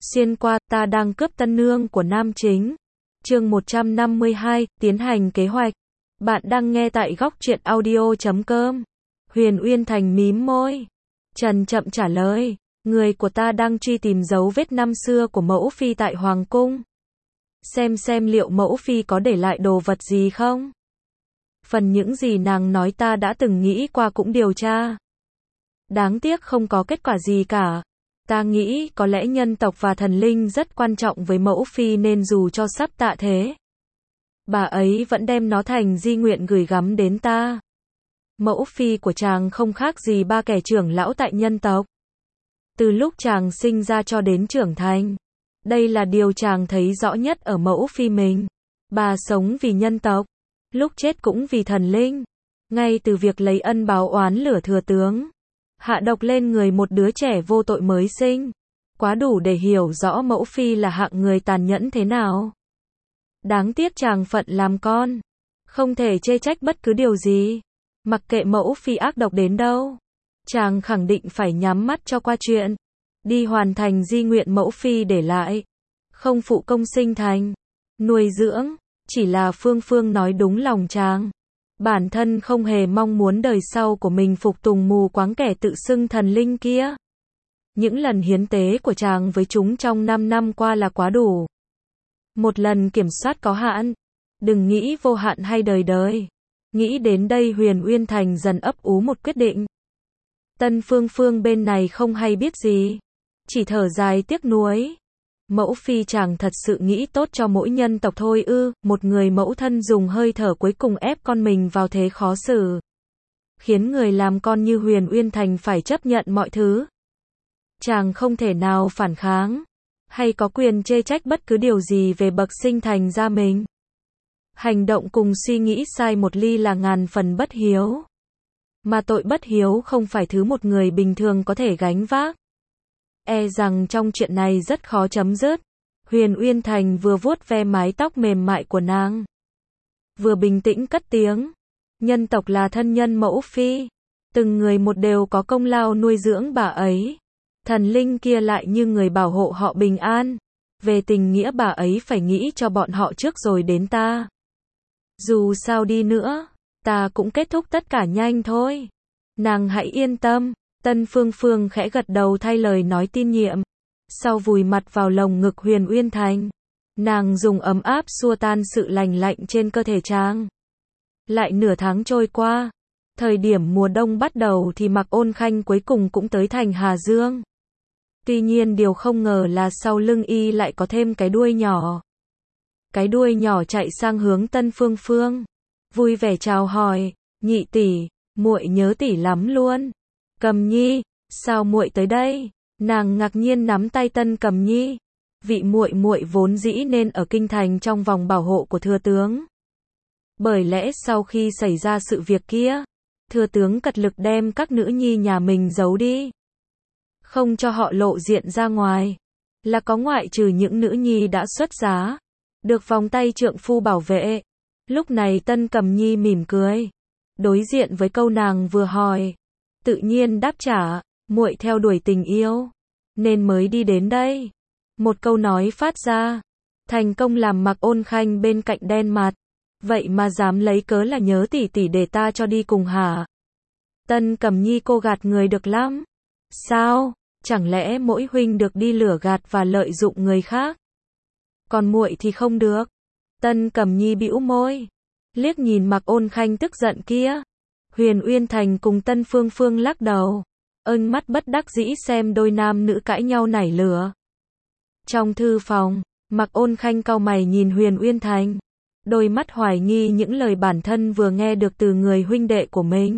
Xuyên qua, ta đang cướp tân nương của nam chính. Chương 152, tiến hành kế hoạch. Bạn đang nghe tại góc truyện audio.com. Huyền Uyên Thành mím môi. Trần chậm trả lời, người của ta đang truy tìm dấu vết năm xưa của mẫu phi tại Hoàng cung. Xem liệu mẫu phi có để lại đồ vật gì không? Phần những gì nàng nói ta đã từng nghĩ qua cũng điều tra. Đáng tiếc không có kết quả gì cả. Ta nghĩ có lẽ nhân tộc và thần linh rất quan trọng với mẫu phi nên dù cho sắp tạ thế, bà ấy vẫn đem nó thành di nguyện gửi gắm đến ta. Mẫu phi của chàng không khác gì ba kẻ trưởng lão tại nhân tộc. Từ lúc chàng sinh ra cho đến trưởng thành, đây là điều chàng thấy rõ nhất ở mẫu phi mình. Bà sống vì nhân tộc, lúc chết cũng vì thần linh. Ngay từ việc lấy ân báo oán lửa thừa tướng, hạ độc lên người một đứa trẻ vô tội mới sinh, quá đủ để hiểu rõ mẫu phi là hạng người tàn nhẫn thế nào. Đáng tiếc chàng phận làm con, không thể chê trách bất cứ điều gì. Mặc kệ mẫu phi ác độc đến đâu, chàng khẳng định phải nhắm mắt cho qua chuyện, đi hoàn thành di nguyện mẫu phi để lại. Không phụ công sinh thành, nuôi dưỡng, chỉ là Phương nói đúng lòng chàng. Bản thân không hề mong muốn đời sau của mình phục tùng mù quáng kẻ tự xưng thần linh kia. Những lần hiến tế của chàng với chúng trong 5 năm qua là quá đủ. Một lần kiểm soát có hạn, đừng nghĩ vô hạn hay đời đời. Nghĩ đến đây Huyền Uyên Thành dần ấp ú một quyết định. Tân Phương bên này không hay biết gì, chỉ thở dài tiếc nuối. Mẫu phi chàng thật sự nghĩ tốt cho mỗi nhân tộc thôi ư? Một người mẫu thân dùng hơi thở cuối cùng ép con mình vào thế khó xử, khiến người làm con như Huyền Uyên Thành phải chấp nhận mọi thứ. Chàng không thể nào phản kháng, hay có quyền chê trách bất cứ điều gì về bậc sinh thành ra mình. Hành động cùng suy nghĩ sai một ly là ngàn phần bất hiếu. Mà tội bất hiếu không phải thứ một người bình thường có thể gánh vác. E rằng trong chuyện này rất khó chấm dứt. Huyền Uyên Thành vừa vuốt ve mái tóc mềm mại của nàng, vừa bình tĩnh cất tiếng. Nhân tộc là thân nhân mẫu phi, từng người một đều có công lao nuôi dưỡng bà ấy. Thần linh kia lại như người bảo hộ họ bình an. Về tình nghĩa bà ấy phải nghĩ cho bọn họ trước rồi đến ta. Dù sao đi nữa, ta cũng kết thúc tất cả nhanh thôi. Nàng hãy yên tâm. Tân Phương khẽ gật đầu thay lời nói tin nhiệm. Sau vùi mặt vào lồng ngực Huyền Uyên Thành, nàng dùng ấm áp xua tan sự lành lạnh trên cơ thể chàng. Lại nửa tháng trôi qua, thời điểm mùa đông bắt đầu thì Mạc Ôn Khanh cuối cùng cũng tới thành Hà Dương. Tuy nhiên điều không ngờ là sau lưng y lại có thêm cái đuôi nhỏ. Cái đuôi nhỏ chạy sang hướng Tân Phương, vui vẻ chào hỏi, nhị tỷ, muội nhớ tỷ lắm luôn. Cầm Nhi, sao muội tới đây? Nàng ngạc nhiên nắm tay Tân Cầm Nhi. Vị muội vốn dĩ nên ở kinh thành trong vòng bảo hộ của thừa tướng. Bởi lẽ sau khi xảy ra sự việc kia, thừa tướng cật lực đem các nữ nhi nhà mình giấu đi, không cho họ lộ diện ra ngoài, là có ngoại trừ những nữ nhi đã xuất giá, được vòng tay trượng phu bảo vệ. Lúc này Tân Cầm Nhi mỉm cười, đối diện với câu nàng vừa hỏi, tự nhiên đáp trả, muội theo đuổi tình yêu, nên mới đi đến đây. Một câu nói phát ra, thành công làm Mạc Ôn Khanh bên cạnh đen mặt. Vậy mà dám lấy cớ là nhớ tỷ tỷ để ta cho đi cùng hả? Tân Cầm Nhi cô gạt người được lắm. Sao? Chẳng lẽ mỗi huynh được đi lừa gạt và lợi dụng người khác, còn muội thì không được? Tân Cầm Nhi bĩu môi, liếc nhìn Mạc Ôn Khanh tức giận kia. Huyền Uyên Thành cùng Tân Phương lắc đầu, ân mắt bất đắc dĩ xem đôi nam nữ cãi nhau nảy lửa. Trong thư phòng, Mạc Ôn Khanh cau mày nhìn Huyền Uyên Thành, đôi mắt hoài nghi những lời bản thân vừa nghe được từ người huynh đệ của mình.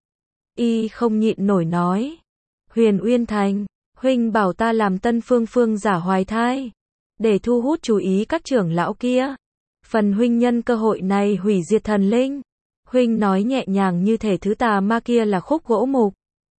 Y không nhịn nổi nói, Huyền Uyên Thành, huynh bảo ta làm Tân Phương giả hoài thai, để thu hút chú ý các trưởng lão kia. Phần huynh nhân cơ hội này hủy diệt thần linh. Huynh nói nhẹ nhàng như thể thứ tà ma kia là khúc gỗ mục,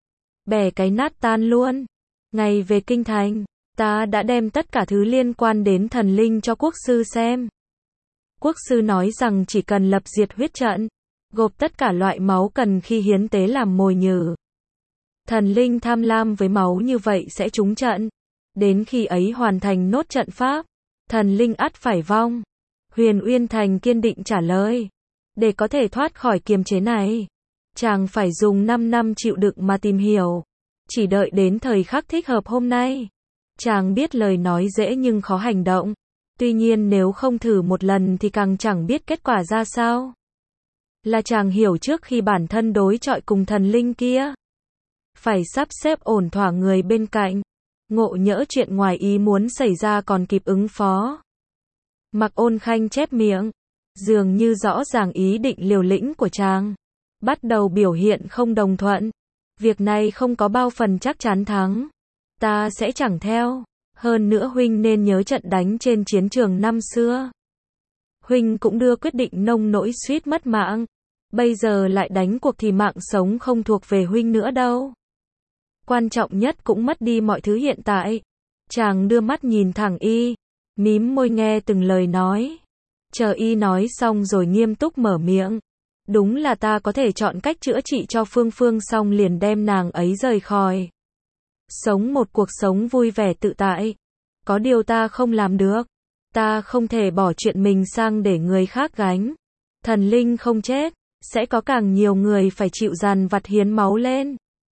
bẻ cái nát tan luôn. Ngày về kinh thành, ta đã đem tất cả thứ liên quan đến thần linh cho quốc sư xem. Quốc sư nói rằng chỉ cần lập diệt huyết trận, gộp tất cả loại máu cần khi hiến tế làm mồi nhử. Thần linh tham lam với máu như vậy sẽ trúng trận. Đến khi ấy hoàn thành nốt trận pháp, thần linh ắt phải vong. Huyền Uyên Thành kiên định trả lời. Để có thể thoát khỏi kiềm chế này, chàng phải dùng 5 năm chịu đựng mà tìm hiểu. Chỉ đợi đến thời khắc thích hợp hôm nay. Chàng biết lời nói dễ nhưng khó hành động. Tuy nhiên nếu không thử một lần thì càng chẳng biết kết quả ra sao. Là chàng hiểu trước khi bản thân đối chọi cùng thần linh kia. Phải sắp xếp ổn thỏa người bên cạnh. Ngộ nhỡ chuyện ngoài ý muốn xảy ra còn kịp ứng phó. Mạc Ôn Khanh chép miệng. Dường như rõ ràng ý định liều lĩnh của chàng. Bắt đầu biểu hiện không đồng thuận. Việc này không có bao phần chắc chắn thắng. Ta sẽ chẳng theo. Hơn nữa huynh nên nhớ trận đánh trên chiến trường năm xưa. Huynh cũng đưa quyết định nông nỗi suýt mất mạng. Bây giờ lại đánh cuộc thì mạng sống không thuộc về huynh nữa đâu. Quan trọng nhất cũng mất đi mọi thứ hiện tại. Chàng đưa mắt nhìn thẳng y, mím môi nghe từng lời nói. Chờ y nói xong rồi nghiêm túc mở miệng. Đúng là ta có thể chọn cách chữa trị cho Phương Phương xong liền đem nàng ấy rời khỏi. Sống một cuộc sống vui vẻ tự tại. Có điều ta không làm được. Ta không thể bỏ chuyện mình sang để người khác gánh. Thần linh không chết, sẽ có càng nhiều người phải chịu dằn vặt hiến máu lên.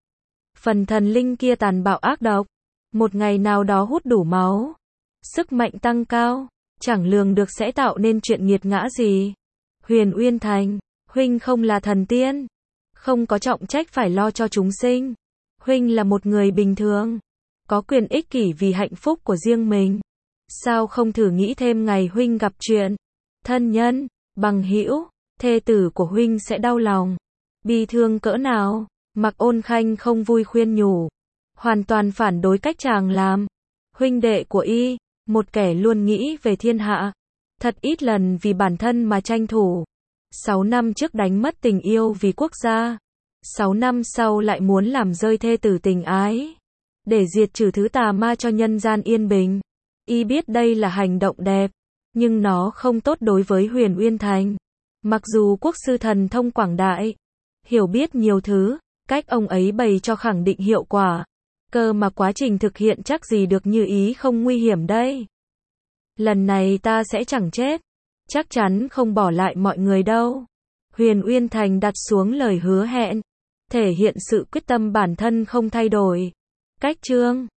Phần thần linh kia tàn bạo ác độc. Một ngày nào đó hút đủ máu. Sức mạnh tăng cao. Chẳng lường được sẽ tạo nên chuyện nghiệt ngã gì. Huyền Uyên Thành, huynh không là thần tiên. Không có trọng trách phải lo cho chúng sinh. Huynh là một người bình thường. Có quyền ích kỷ vì hạnh phúc của riêng mình. Sao không thử nghĩ thêm ngày huynh gặp chuyện. Thân nhân, bằng hữu, thê tử của huynh sẽ đau lòng. Bi thương cỡ nào. Mạc Ôn Khanh không vui khuyên nhủ. Hoàn toàn phản đối cách chàng làm. Huynh đệ của y, một kẻ luôn nghĩ về thiên hạ. Thật ít lần vì bản thân mà tranh thủ. 6 năm trước đánh mất tình yêu vì quốc gia. 6 năm sau lại muốn làm rơi thê tử tình ái. Để diệt trừ thứ tà ma cho nhân gian yên bình. Y biết đây là hành động đẹp. Nhưng nó không tốt đối với Huyền Uyên Thành. Mặc dù quốc sư thần thông quảng đại. Hiểu biết nhiều thứ. Cách ông ấy bày cho khẳng định hiệu quả. Cơ mà quá trình thực hiện chắc gì được như ý không nguy hiểm đây. Lần này ta sẽ chẳng chết. Chắc chắn không bỏ lại mọi người đâu. Huyền Uyên Thành đặt xuống lời hứa hẹn. Thể hiện sự quyết tâm bản thân không thay đổi. Cách chương